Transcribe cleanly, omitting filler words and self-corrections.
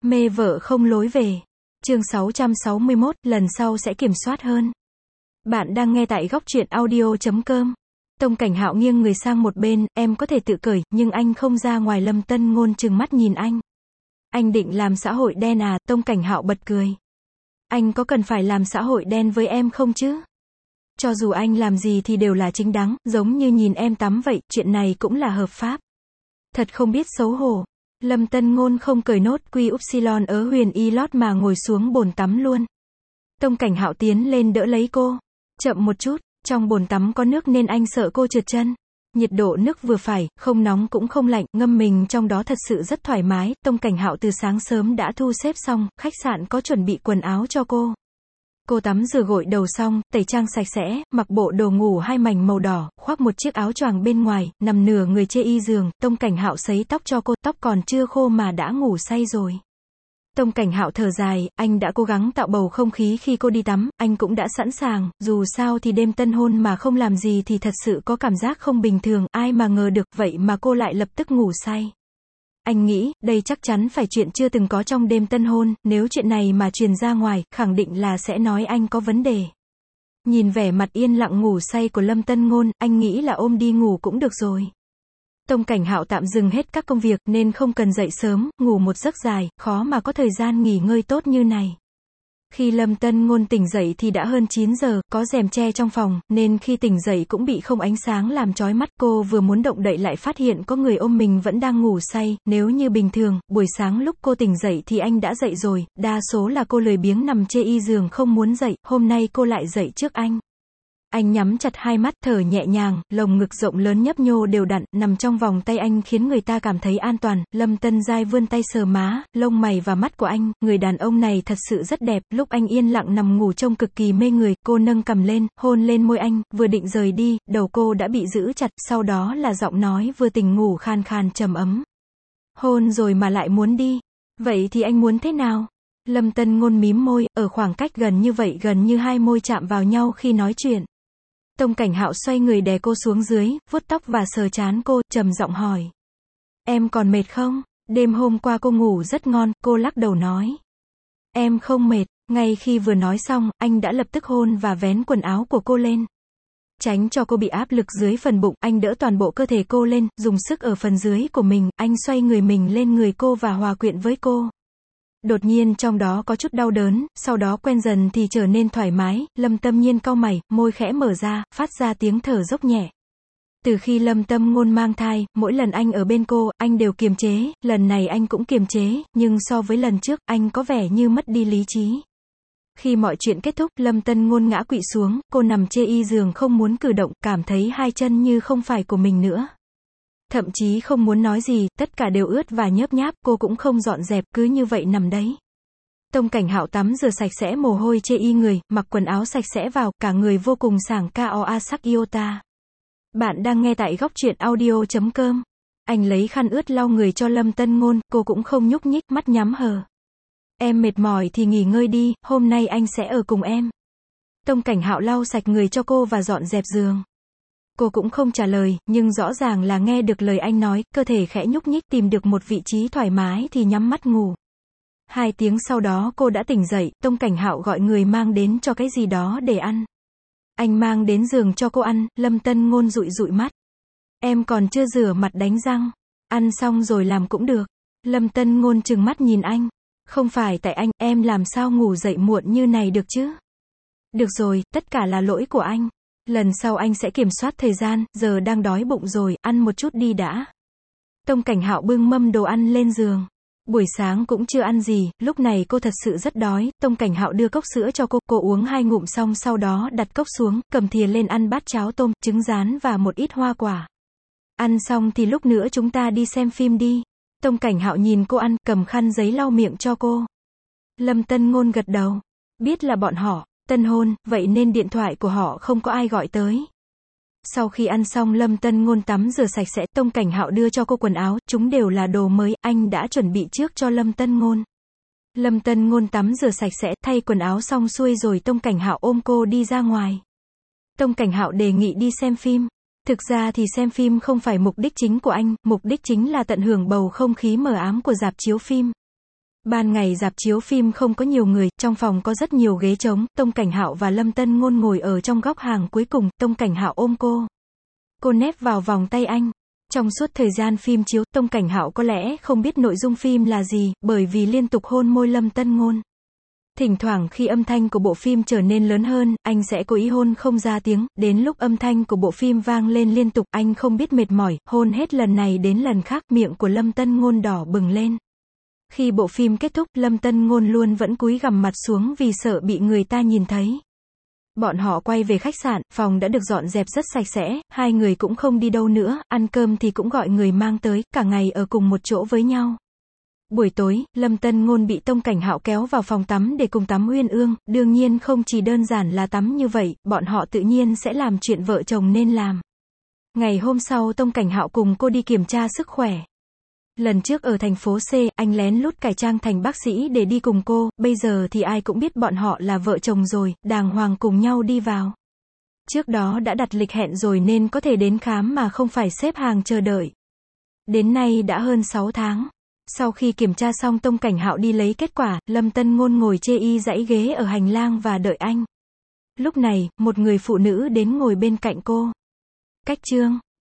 Mê vợ không lối về. Chương 661, lần sau sẽ kiểm soát hơn. Bạn đang nghe tại góc truyện audio.com. Tông Cảnh Hạo nghiêng người sang một bên, em có thể tự cởi, nhưng anh không ra ngoài. Lâm Tân Ngôn trừng mắt nhìn anh. Anh định làm xã hội đen à? Tông Cảnh Hạo bật cười. Anh có cần phải làm xã hội đen với em không chứ? Cho dù anh làm gì thì đều là chính đáng, giống như nhìn em tắm vậy, chuyện này cũng là hợp pháp. Thật không biết xấu hổ. Lâm Tân Ngôn không cởi nốt quy upsilon ở huyền y lót mà ngồi xuống bồn tắm luôn. Tông Cảnh Hạo tiến lên đỡ lấy cô. Chậm một chút, trong bồn tắm có nước nên anh sợ cô trượt chân. Nhiệt độ nước vừa phải, không nóng cũng không lạnh, ngâm mình trong đó thật sự rất thoải mái. Tông Cảnh Hạo từ sáng sớm đã thu xếp xong, khách sạn có chuẩn bị quần áo cho cô. Cô tắm rửa gội đầu xong, tẩy trang sạch sẽ, mặc bộ đồ ngủ hai mảnh màu đỏ, khoác một chiếc áo choàng bên ngoài, nằm nửa người chê y giường. Tông Cảnh Hạo sấy tóc cho cô, tóc còn chưa khô mà đã ngủ say rồi. Tông Cảnh Hạo thở dài, anh đã cố gắng tạo bầu không khí khi cô đi tắm, anh cũng đã sẵn sàng, dù sao thì đêm tân hôn mà không làm gì thì thật sự có cảm giác không bình thường, ai mà ngờ được, vậy mà cô lại lập tức ngủ say. Anh nghĩ, đây chắc chắn phải chuyện chưa từng có trong đêm tân hôn, nếu chuyện này mà truyền ra ngoài, khẳng định là sẽ nói anh có vấn đề. Nhìn vẻ mặt yên lặng ngủ say của Lâm Tân Ngôn, anh nghĩ là ôm đi ngủ cũng được rồi. Tông Cảnh Hạo tạm dừng hết các công việc nên không cần dậy sớm, ngủ một giấc dài, khó mà có thời gian nghỉ ngơi tốt như này. Khi Lâm Tân Ngôn tỉnh dậy thì đã hơn 9 giờ, có rèm che trong phòng, nên khi tỉnh dậy cũng bị không ánh sáng làm chói mắt. Cô vừa muốn động đậy lại phát hiện có người ôm mình vẫn đang ngủ say. Nếu như bình thường, buổi sáng lúc cô tỉnh dậy thì anh đã dậy rồi, đa số là cô lười biếng nằm chê y giường không muốn dậy, hôm nay cô lại dậy trước anh. Anh nhắm chặt hai mắt, thở nhẹ nhàng, lồng ngực rộng lớn nhấp nhô đều đặn, nằm trong vòng tay anh khiến người ta cảm thấy an toàn. Lâm Tân Giai vươn tay sờ má, lông mày và mắt của anh, người đàn ông này thật sự rất đẹp. Lúc anh yên lặng nằm ngủ trông cực kỳ mê người, cô nâng cằm lên, hôn lên môi anh, vừa định rời đi, đầu cô đã bị giữ chặt, sau đó là giọng nói vừa tỉnh ngủ khan khan trầm ấm. Hôn rồi mà lại muốn đi. Vậy thì anh muốn thế nào? Lâm Tân Ngôn mím môi, ở khoảng cách gần như vậy, gần như hai môi chạm vào nhau khi nói chuyện. Tông Cảnh Hạo xoay người đè cô xuống dưới, vuốt tóc và sờ trán cô, trầm giọng hỏi. Em còn mệt không? Đêm hôm qua cô ngủ rất ngon, cô lắc đầu nói. Em không mệt. Ngay khi vừa nói xong, anh đã lập tức hôn và vén quần áo của cô lên. Tránh cho cô bị áp lực dưới phần bụng, anh đỡ toàn bộ cơ thể cô lên, dùng sức ở phần dưới của mình, anh xoay người mình lên người cô và hòa quyện với cô. Đột nhiên trong đó có chút đau đớn, sau đó quen dần thì trở nên thoải mái. Lâm Tâm Nhiên cau mày, môi khẽ mở ra, phát ra tiếng thở dốc nhẹ. Từ khi Lâm Tâm Ngôn mang thai, mỗi lần anh ở bên cô, anh đều kiềm chế, lần này anh cũng kiềm chế, nhưng so với lần trước, anh có vẻ như mất đi lý trí. Khi mọi chuyện kết thúc, Lâm Tân Ngôn ngã quỵ xuống, cô nằm chê y giường không muốn cử động, cảm thấy hai chân như không phải của mình nữa. Thậm chí không muốn nói gì, tất cả đều ướt và nhớp nháp, cô cũng không dọn dẹp, cứ như vậy nằm đấy. Tông Cảnh Hạo tắm rửa sạch sẽ mồ hôi chê y người, mặc quần áo sạch sẽ vào, cả người vô cùng sảng KOA sắc iota. Bạn đang nghe tại góc truyện audio.com. Anh lấy khăn ướt lau người cho Lâm Tân Ngôn, cô cũng không nhúc nhích, mắt nhắm hờ. Em mệt mỏi thì nghỉ ngơi đi, hôm nay anh sẽ ở cùng em. Tông Cảnh Hạo lau sạch người cho cô và dọn dẹp giường. Cô cũng không trả lời, nhưng rõ ràng là nghe được lời anh nói, cơ thể khẽ nhúc nhích, tìm được một vị trí thoải mái thì nhắm mắt ngủ. 2 tiếng sau đó cô đã tỉnh dậy, Tông Cảnh Hạo gọi người mang đến cho cái gì đó để ăn. Anh mang đến giường cho cô ăn, Lâm Tân Ngôn dụi dụi mắt. Em còn chưa rửa mặt đánh răng. Ăn xong rồi làm cũng được. Lâm Tân Ngôn trừng mắt nhìn anh. Không phải tại anh, em làm sao ngủ dậy muộn như này được chứ? Được rồi, tất cả là lỗi của anh. Lần sau anh sẽ kiểm soát thời gian, giờ đang đói bụng rồi, ăn một chút đi đã. Tông Cảnh Hạo bưng mâm đồ ăn lên giường. Buổi sáng cũng chưa ăn gì, lúc này cô thật sự rất đói. Tông Cảnh Hạo đưa cốc sữa cho cô uống 2 ngụm xong sau đó đặt cốc xuống, cầm thìa lên ăn bát cháo tôm, trứng rán và một ít hoa quả. Ăn xong thì lúc nữa chúng ta đi xem phim đi. Tông Cảnh Hạo nhìn cô ăn, cầm khăn giấy lau miệng cho cô. Lâm Tân Ngôn gật đầu. Biết là bọn họ tân hôn, vậy nên điện thoại của họ không có ai gọi tới. Sau khi ăn xong Lâm Tân Ngôn tắm rửa sạch sẽ, Tông Cảnh Hạo đưa cho cô quần áo, chúng đều là đồ mới, anh đã chuẩn bị trước cho Lâm Tân Ngôn. Lâm Tân Ngôn tắm rửa sạch sẽ, thay quần áo xong xuôi rồi Tông Cảnh Hạo ôm cô đi ra ngoài. Tông Cảnh Hạo đề nghị đi xem phim. Thực ra thì xem phim không phải mục đích chính của anh, mục đích chính là tận hưởng bầu không khí mờ ám của rạp chiếu phim. Ban ngày rạp chiếu phim không có nhiều người, trong phòng có rất nhiều ghế trống, Tông Cảnh Hạo và Lâm Tân Ngôn ngồi ở trong góc hàng cuối cùng, Tông Cảnh Hạo ôm cô. Cô nép vào vòng tay anh. Trong suốt thời gian phim chiếu, Tông Cảnh Hạo có lẽ không biết nội dung phim là gì, bởi vì liên tục hôn môi Lâm Tân Ngôn. Thỉnh thoảng khi âm thanh của bộ phim trở nên lớn hơn, anh sẽ cố ý hôn không ra tiếng, đến lúc âm thanh của bộ phim vang lên liên tục, anh không biết mệt mỏi, hôn hết lần này đến lần khác, miệng của Lâm Tân Ngôn đỏ bừng lên. Khi bộ phim kết thúc, Lâm Tân Ngôn luôn vẫn cúi gằm mặt xuống vì sợ bị người ta nhìn thấy. Bọn họ quay về khách sạn, phòng đã được dọn dẹp rất sạch sẽ, hai người cũng không đi đâu nữa, ăn cơm thì cũng gọi người mang tới, cả ngày ở cùng một chỗ với nhau. Buổi tối, Lâm Tân Ngôn bị Tông Cảnh Hạo kéo vào phòng tắm để cùng tắm uyên ương, đương nhiên không chỉ đơn giản là tắm như vậy, bọn họ tự nhiên sẽ làm chuyện vợ chồng nên làm. Ngày hôm sau Tông Cảnh Hạo cùng cô đi kiểm tra sức khỏe. Lần trước ở thành phố C, anh lén lút cải trang thành bác sĩ để đi cùng cô, bây giờ thì ai cũng biết bọn họ là vợ chồng rồi, đàng hoàng cùng nhau đi vào. Trước đó đã đặt lịch hẹn rồi nên có thể đến khám mà không phải xếp hàng chờ đợi. Đến nay đã hơn 6 tháng. Sau khi kiểm tra xong Tông Cảnh Hạo đi lấy kết quả, Lâm Tân Ngôn ngồi chê y dãy ghế ở hành lang và đợi anh. Lúc này, một người phụ nữ đến ngồi bên cạnh cô. Cách chương